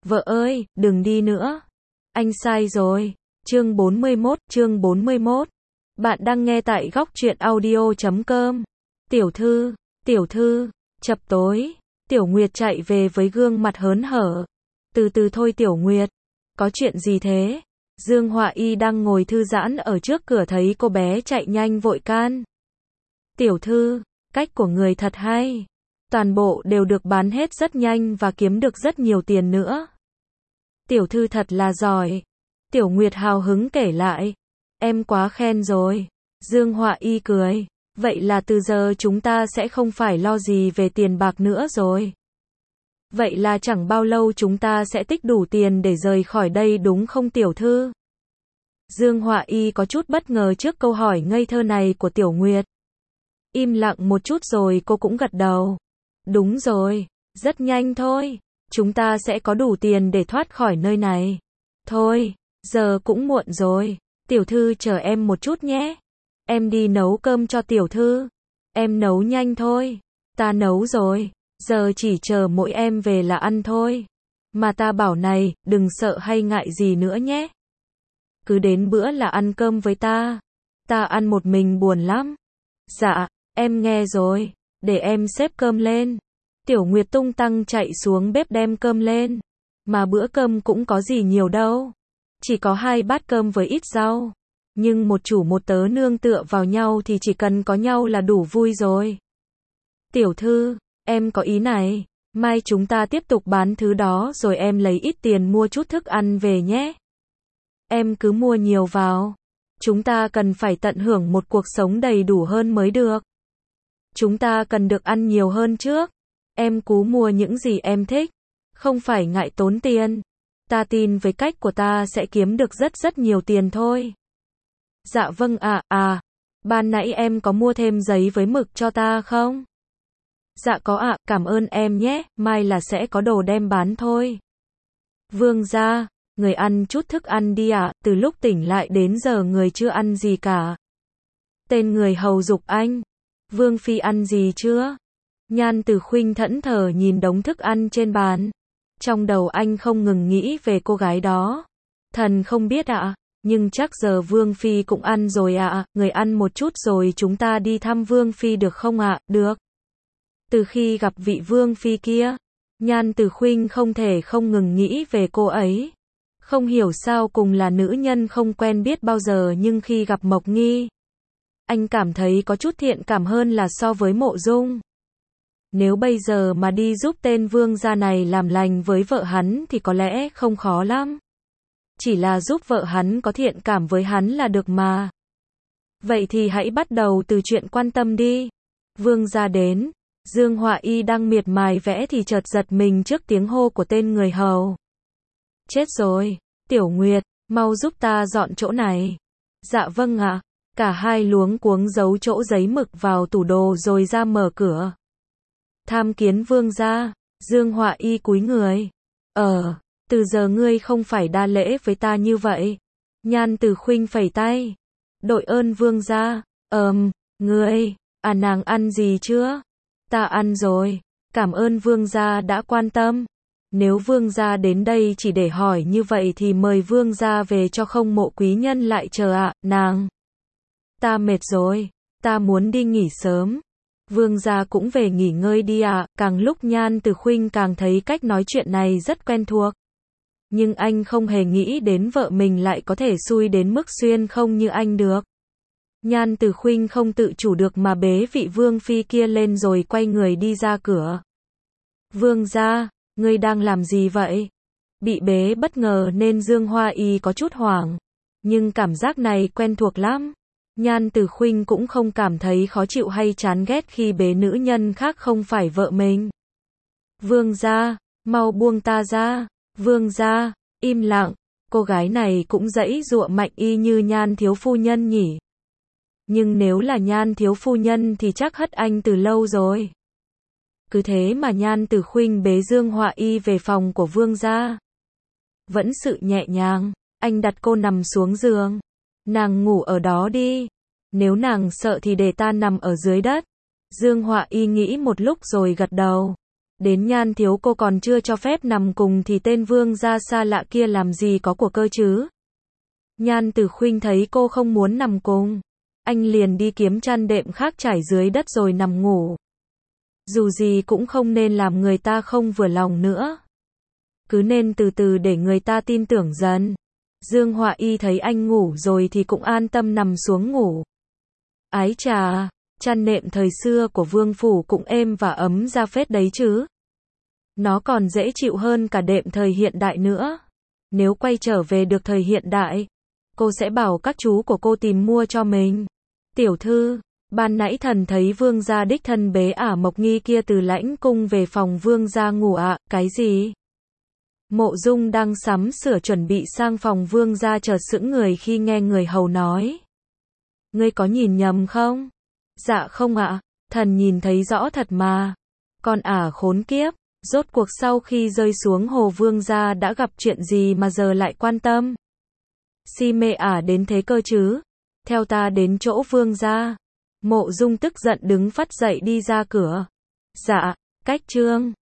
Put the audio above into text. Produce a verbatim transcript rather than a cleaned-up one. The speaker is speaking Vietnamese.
Vợ ơi, đừng đi nữa. Anh sai rồi. Chương bốn mươi mốt, chương bốn mươi mốt. Bạn đang nghe tại góc truyện audio chấm com. Tiểu thư, tiểu thư, chập tối. Tiểu Nguyệt chạy về với gương mặt hớn hở. Từ từ thôi Tiểu Nguyệt. Có chuyện gì thế? Dương Họa Y đang ngồi thư giãn ở trước cửa thấy cô bé chạy nhanh vội can. Tiểu thư, cách của người thật hay. Toàn bộ đều được bán hết rất nhanh và kiếm được rất nhiều tiền nữa. Tiểu thư thật là giỏi. Tiểu Nguyệt hào hứng kể lại. Em quá khen rồi. Dương Họa Y cười. Vậy là từ giờ chúng ta sẽ không phải lo gì về tiền bạc nữa rồi. Vậy là chẳng bao lâu chúng ta sẽ tích đủ tiền để rời khỏi đây đúng không tiểu thư? Dương Họa Y có chút bất ngờ trước câu hỏi ngây thơ này của Tiểu Nguyệt. Im lặng một chút rồi cô cũng gật đầu. Đúng rồi, rất nhanh thôi. Chúng ta sẽ có đủ tiền để thoát khỏi nơi này. Thôi, giờ cũng muộn rồi. Tiểu thư chờ em một chút nhé. Em đi nấu cơm cho tiểu thư. Em nấu nhanh thôi. Ta nấu rồi. Giờ chỉ chờ mỗi em về là ăn thôi. Mà ta bảo này, đừng sợ hay ngại gì nữa nhé. Cứ đến bữa là ăn cơm với ta. Ta ăn một mình buồn lắm. Dạ, em nghe rồi. Để em xếp cơm lên. Tiểu Nguyệt tung tăng chạy xuống bếp đem cơm lên. Mà bữa cơm cũng có gì nhiều đâu. Chỉ có hai bát cơm với ít rau. Nhưng một chủ một tớ nương tựa vào nhau thì chỉ cần có nhau là đủ vui rồi. Tiểu thư, em có ý này. Mai chúng ta tiếp tục bán thứ đó rồi em lấy ít tiền mua chút thức ăn về nhé. Em cứ mua nhiều vào. Chúng ta cần phải tận hưởng một cuộc sống đầy đủ hơn mới được. Chúng ta cần được ăn nhiều hơn trước. Em cứ mua những gì em thích. Không phải ngại tốn tiền. Ta tin với cách của ta sẽ kiếm được rất rất nhiều tiền thôi. Dạ vâng ạ, à, à. Ban nãy em có mua thêm giấy với mực cho ta không? Dạ có ạ, à, cảm ơn em nhé, mai là sẽ có đồ đem bán thôi. Vương gia, người ăn chút thức ăn đi ạ, à, từ lúc tỉnh lại đến giờ người chưa ăn gì cả. Tên người hầu giục anh. Vương phi ăn gì chưa? Nhan Từ Khuynh thẫn thờ nhìn đống thức ăn trên bàn. Trong đầu anh không ngừng nghĩ về cô gái đó. Thần không biết ạ, à, nhưng chắc giờ Vương phi cũng ăn rồi ạ, à, người ăn một chút rồi chúng ta đi thăm Vương phi được không ạ? À? Được. Từ khi gặp vị Vương phi kia, Nhan Từ Khuynh không thể không ngừng nghĩ về cô ấy. Không hiểu sao cùng là nữ nhân không quen biết bao giờ nhưng khi gặp Mộc Nghi, anh cảm thấy có chút thiện cảm hơn là so với Mộ Dung. Nếu bây giờ mà đi giúp tên vương gia này làm lành với vợ hắn thì có lẽ không khó lắm. Chỉ là giúp vợ hắn có thiện cảm với hắn là được mà. Vậy thì hãy bắt đầu từ chuyện quan tâm đi. Vương gia đến. Dương Họa Y đang miệt mài vẽ thì chợt giật mình trước tiếng hô của tên người hầu. Chết rồi. Tiểu Nguyệt, mau giúp ta dọn chỗ này. Dạ vâng ạ. Cả hai luống cuống giấu chỗ giấy mực vào tủ đồ rồi ra mở cửa. Tham kiến vương gia. Dương Họa Y cúi người. Ờ, từ giờ ngươi không phải đa lễ với ta như vậy. Nhan Từ Khuynh phẩy tay. Đội ơn vương gia. Ờm, ngươi, à nàng ăn gì chưa? Ta ăn rồi. Cảm ơn vương gia đã quan tâm. Nếu vương gia đến đây chỉ để hỏi như vậy thì mời vương gia về cho không Mộ quý nhân lại chờ ạ, à, nàng. Ta mệt rồi. Ta muốn đi nghỉ sớm. Vương gia cũng về nghỉ ngơi đi ạ, à. Càng lúc Nhan Từ Khuynh càng thấy cách nói chuyện này rất quen thuộc. Nhưng anh không hề nghĩ đến vợ mình lại có thể xui đến mức xuyên không như anh được. Nhan Từ Khuynh không tự chủ được mà bế vị vương phi kia lên rồi quay người đi ra cửa. Vương gia, ngươi đang làm gì vậy? Bị bế bất ngờ nên Dương Họa Y có chút hoảng. Nhưng cảm giác này quen thuộc lắm. Nhan Từ Khuynh cũng không cảm thấy khó chịu hay chán ghét khi bế nữ nhân khác không phải vợ mình. Vương gia, mau buông ta ra. Vương gia, im lặng. Cô gái này cũng giãy giụa mạnh y như Nhan thiếu phu nhân nhỉ. Nhưng nếu là Nhan thiếu phu nhân thì chắc hất anh từ lâu rồi. Cứ thế mà Nhan Từ Khuynh bế Dương Họa Y về phòng của vương gia. Vẫn sự nhẹ nhàng, anh đặt cô nằm xuống giường. Nàng ngủ ở đó đi. Nếu nàng sợ thì để ta nằm ở dưới đất. Dương Họa Y nghĩ một lúc rồi gật đầu. Đến Nhan thiếu cô còn chưa cho phép nằm cùng thì tên vương gia xa lạ kia làm gì có của cơ chứ. Nhan Tử Khuynh thấy cô không muốn nằm cùng, anh liền đi kiếm chăn đệm khác trải dưới đất rồi nằm ngủ. Dù gì cũng không nên làm người ta không vừa lòng nữa. Cứ nên từ từ để người ta tin tưởng dần. Dương Họa Y thấy anh ngủ rồi thì cũng an tâm nằm xuống ngủ. Ái chà, chăn nệm thời xưa của Vương phủ cũng êm và ấm ra phết đấy chứ. Nó còn dễ chịu hơn cả đệm thời hiện đại nữa. Nếu quay trở về được thời hiện đại, cô sẽ bảo các chú của cô tìm mua cho mình. Tiểu thư, ban nãy thần thấy vương gia đích thân bế ả Mộc Nghi kia từ lãnh cung về phòng vương gia ngủ ạ. À, cái gì? Mộ Dung đang sắm sửa chuẩn bị sang phòng vương gia chợt sững người khi nghe người hầu nói. Ngươi có nhìn nhầm không? Dạ không ạ, à, thần nhìn thấy rõ thật mà. Con ả khốn kiếp, rốt cuộc sau khi rơi xuống hồ vương gia đã gặp chuyện gì mà giờ lại quan tâm? Si mê ả đến thế cơ chứ? Theo ta đến chỗ vương gia. Mộ Dung tức giận đứng phắt dậy đi ra cửa. Dạ, cách trương.